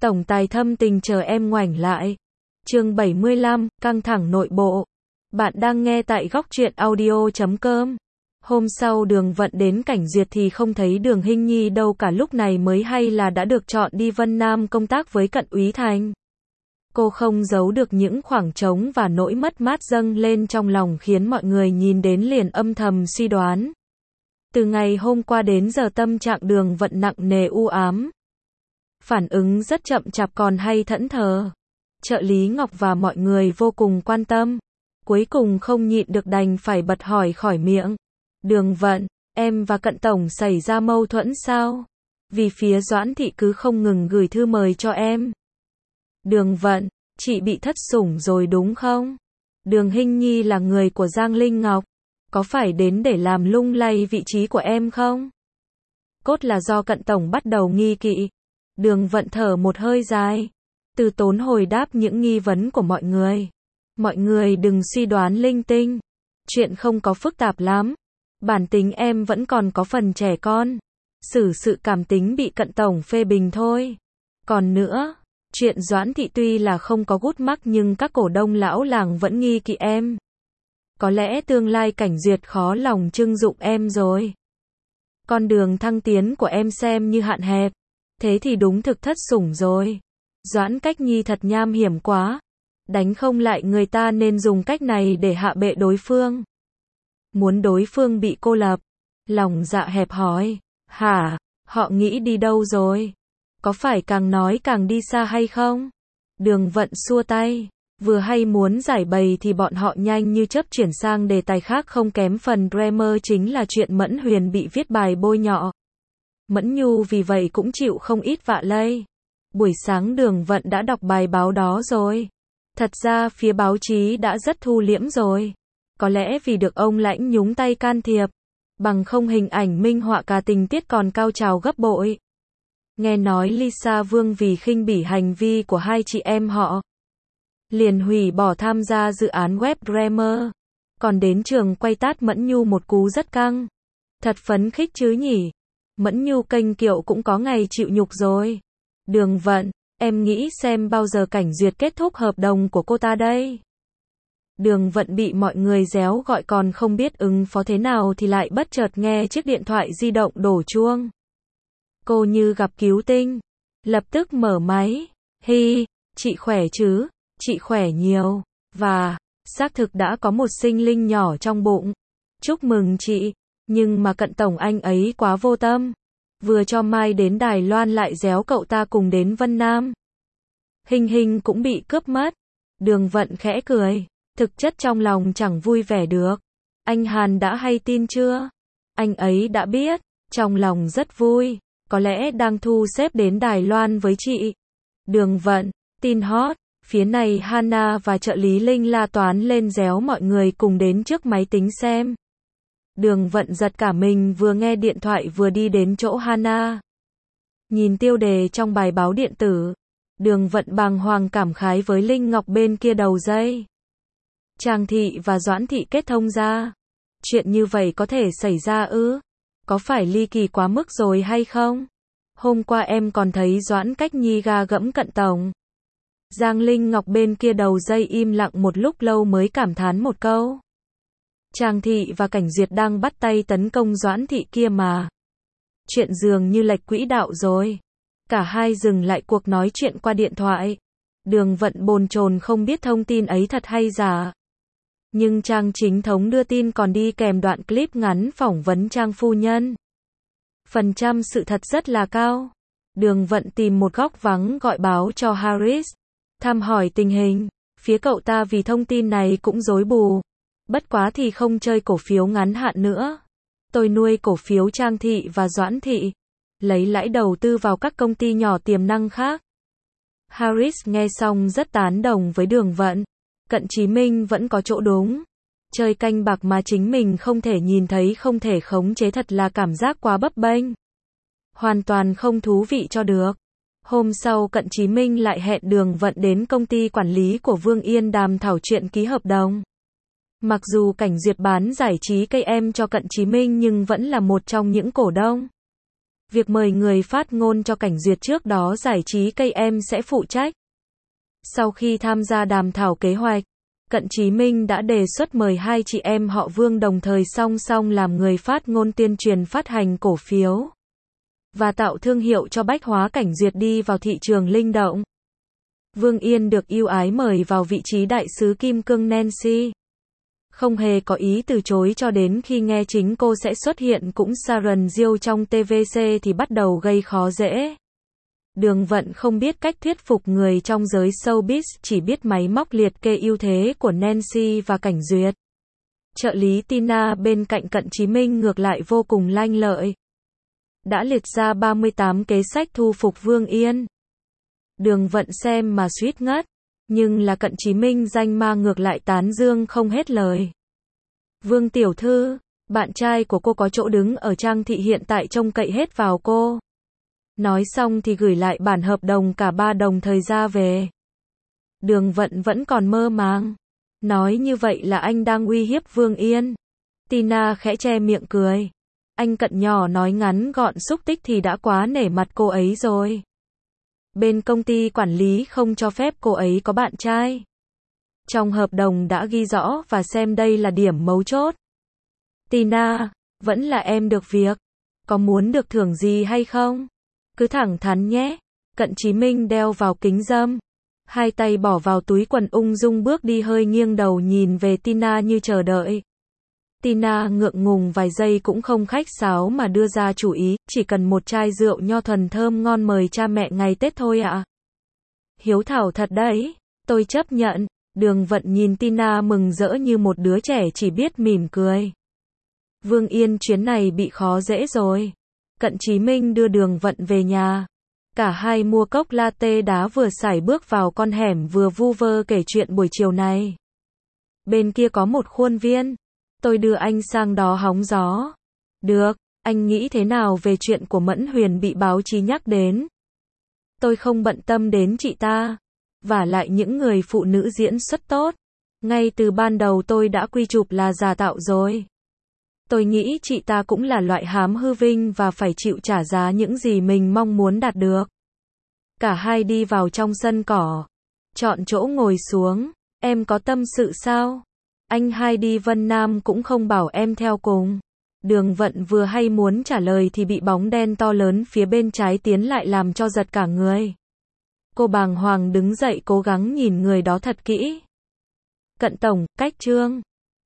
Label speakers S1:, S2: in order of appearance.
S1: Tổng tài thâm tình chờ em ngoảnh lại. Chương 75, căng thẳng nội bộ. Bạn đang nghe tại góc truyện audio.com. Hôm sau Đường Vận đến Cảnh Duyệt thì không thấy Đường Hinh Nhi đâu cả, lúc này mới hay là đã được chọn đi Vân Nam công tác với Cận Úy Thành. Cô không giấu được những khoảng trống và nỗi mất mát dâng lên trong lòng, khiến mọi người nhìn đến liền âm thầm suy đoán. Từ ngày hôm qua đến giờ tâm trạng Đường Vận nặng nề u ám. Phản ứng rất chậm chạp còn hay thẫn thờ. Trợ lý Ngọc và mọi người vô cùng quan tâm. Cuối cùng không nhịn được đành phải bật hỏi khỏi miệng. Đường Vận, em và Cận Tổng xảy ra mâu thuẫn sao? Vì phía Doãn Thị cứ không ngừng gửi thư mời cho em. Đường Vận, chị bị thất sủng rồi đúng không? Đường Hinh Nhi là người của Giang Linh Ngọc. Có phải đến để làm lung lay vị trí của em không? Cốt là do Cận Tổng bắt đầu nghi kỵ. Đường Vận thở một hơi dài. Từ tốn hồi đáp những nghi vấn của mọi người. Mọi người đừng suy đoán linh tinh. Chuyện không có phức tạp lắm. Bản tính em vẫn còn có phần trẻ con. Xử sự cảm tính bị Cận Tổng phê bình thôi. Còn nữa, chuyện Doãn Thị tuy là không có gút mắc nhưng các cổ đông lão làng vẫn nghi kỵ em. Có lẽ tương lai Cảnh Duyệt khó lòng trưng dụng em rồi. Con đường thăng tiến của em xem như hạn hẹp. Thế thì đúng thực thất sủng rồi. Doãn Cách Nhi thật nham hiểm quá. Đánh không lại người ta nên dùng cách này để hạ bệ đối phương. Muốn đối phương bị cô lập. Lòng dạ hẹp hòi. Hả? Họ nghĩ đi đâu rồi? Có phải càng nói càng đi xa hay không? Đường Vận xua tay. Vừa hay muốn giải bày thì bọn họ nhanh như chớp chuyển sang đề tài khác không kém phần drama, chính là chuyện Mẫn Huyền bị viết bài bôi nhọ. Mẫn Nhu vì vậy cũng chịu không ít vạ lây. Buổi sáng Đường Vận đã đọc bài báo đó rồi. Thật ra phía báo chí đã rất thu liễm rồi. Có lẽ vì được ông Lãnh nhúng tay can thiệp. Bằng không hình ảnh minh họa cả tình tiết còn cao trào gấp bội. Nghe nói Lisa Vương vì khinh bỉ hành vi của hai chị em họ, liền hủy bỏ tham gia dự án web drama. Còn đến trường quay tát Mẫn Nhu một cú rất căng. Thật phấn khích chứ nhỉ. Mẫn Nhu kênh kiệu cũng có ngày chịu nhục rồi. Đường Vận, em nghĩ xem bao giờ Cảnh Duyệt kết thúc hợp đồng của cô ta đây? Đường Vận bị mọi người réo gọi còn không biết ứng phó thế nào thì lại bất chợt nghe chiếc điện thoại di động đổ chuông. Cô như gặp cứu tinh. Lập tức mở máy. Hi, chị khỏe chứ? Chị khỏe nhiều. Và, xác thực đã có một sinh linh nhỏ trong bụng. Chúc mừng chị. Nhưng mà Cận Tổng anh ấy quá vô tâm. Vừa cho Mai đến Đài Loan lại réo cậu ta cùng đến Vân Nam. Hình Hình cũng bị cướp mất. Đường Vận khẽ cười. Thực chất trong lòng chẳng vui vẻ được. Anh Hàn đã hay tin chưa? Anh ấy đã biết. Trong lòng rất vui. Có lẽ đang thu xếp đến Đài Loan với chị. Đường Vận, tin hot. Phía này Hana và trợ lý Linh la toán lên réo mọi người cùng đến trước máy tính xem. Đường Vận giật cả mình vừa nghe điện thoại vừa đi đến chỗ Hana. Nhìn tiêu đề trong bài báo điện tử. Đường Vận bàng hoàng cảm khái với Linh Ngọc bên kia đầu dây. Trang Thị và Doãn Thị kết thông ra. Chuyện như vậy có thể xảy ra ư? Có phải ly kỳ quá mức rồi hay không? Hôm qua em còn thấy Doãn Cách Nhi ga gẫm Cận Tổng. Giang Linh Ngọc bên kia đầu dây im lặng một lúc lâu mới cảm thán một câu. Trang Thị và Cảnh Duyệt đang bắt tay tấn công Doãn Thị kia mà. Chuyện dường như lệch quỹ đạo rồi. Cả hai dừng lại cuộc nói chuyện qua điện thoại. Đường Vận bồn chồn không biết thông tin ấy thật hay giả. Nhưng trang chính thống đưa tin còn đi kèm đoạn clip ngắn phỏng vấn Trang phu nhân. Phần trăm sự thật rất là cao. Đường Vận tìm một góc vắng gọi báo cho Harris. Thăm hỏi tình hình. Phía cậu ta vì thông tin này cũng rối bù. Bất quá thì không chơi cổ phiếu ngắn hạn nữa. Tôi nuôi cổ phiếu Trang Thị và Doãn Thị. Lấy lãi đầu tư vào các công ty nhỏ tiềm năng khác. Harris nghe xong rất tán đồng với Đường Vận. Cận Chí Minh vẫn có chỗ đúng. Chơi canh bạc mà chính mình không thể nhìn thấy, không thể khống chế, thật là cảm giác quá bấp bênh. Hoàn toàn không thú vị cho được. Hôm sau Cận Chí Minh lại hẹn Đường Vận đến công ty quản lý của Vương Yên đàm thảo chuyện ký hợp đồng. Mặc dù Cảnh Duyệt bán giải trí cây em cho Cận Chí Minh nhưng vẫn là một trong những cổ đông. Việc mời người phát ngôn cho Cảnh Duyệt trước đó giải trí cây em sẽ phụ trách. Sau khi tham gia đàm thảo kế hoạch, Cận Chí Minh đã đề xuất mời hai chị em họ Vương đồng thời song song làm người phát ngôn tuyên truyền phát hành cổ phiếu và tạo thương hiệu cho bách hóa Cảnh Duyệt đi vào thị trường linh động. Vương Yên được ưu ái mời vào vị trí đại sứ kim cương Nancy. Không hề có ý từ chối cho đến khi nghe chính cô sẽ xuất hiện cũng Sharon Diêu trong TVC thì bắt đầu gây khó dễ. Đường Vận không biết cách thuyết phục người trong giới showbiz, chỉ biết máy móc liệt kê ưu thế của Nancy và Cảnh Duyệt. Trợ lý Tina bên cạnh Cận Chí Minh ngược lại vô cùng lanh lợi. Đã liệt ra 38 kế sách thu phục Vương Yên. Đường Vận xem mà suýt ngất, nhưng là Cận Chí Minh danh ma ngược lại tán dương không hết lời. Vương tiểu thư, bạn trai của cô có chỗ đứng ở Trang Thị hiện tại trông cậy hết vào cô. Nói xong thì gửi lại bản hợp đồng cả 3 đồng thời ra về. Đường Vận vẫn còn mơ màng. Nói như vậy là anh đang uy hiếp Vương Yên. Tina khẽ che miệng cười. Anh Cận nhỏ nói ngắn gọn xúc tích thì đã quá nể mặt cô ấy rồi. Bên công ty quản lý không cho phép cô ấy có bạn trai. Trong hợp đồng đã ghi rõ và xem đây là điểm mấu chốt. Tina, vẫn là em được việc. Có muốn được thưởng gì hay không? Cứ thẳng thắn nhé. Cận Chí Minh đeo vào kính râm. Hai tay bỏ vào túi quần ung dung bước đi hơi nghiêng đầu nhìn về Tina như chờ đợi. Tina ngượng ngùng vài giây cũng không khách sáo mà đưa ra chủ ý, chỉ cần một chai rượu nho thuần thơm ngon mời cha mẹ ngày Tết thôi ạ. Hiếu thảo thật đấy, tôi chấp nhận. Đường Vận nhìn Tina mừng rỡ như một đứa trẻ chỉ biết mỉm cười. Vương Yên chuyến này bị khó dễ rồi. Cận Chí Minh đưa Đường Vận về nhà. Cả hai mua cốc latte đá vừa sải bước vào con hẻm vừa vu vơ kể chuyện buổi chiều này. Bên kia có một khuôn viên. Tôi đưa anh sang đó hóng gió. Được, anh nghĩ thế nào về chuyện của Mẫn Huyền bị báo chí nhắc đến? Tôi không bận tâm đến chị ta. Vả lại những người phụ nữ diễn xuất tốt. Ngay từ ban đầu tôi đã quy chụp là giả tạo rồi. Tôi nghĩ chị ta cũng là loại hám hư vinh và phải chịu trả giá những gì mình mong muốn đạt được. Cả hai đi vào trong sân cỏ. Chọn chỗ ngồi xuống. Em có tâm sự sao? Anh hai đi Vân Nam cũng không bảo em theo cùng. Đường Vận vừa hay muốn trả lời thì bị bóng đen to lớn phía bên trái tiến lại làm cho giật cả người. Cô bàng hoàng đứng dậy cố gắng nhìn người đó thật kỹ. Cận tổng, cách Trương.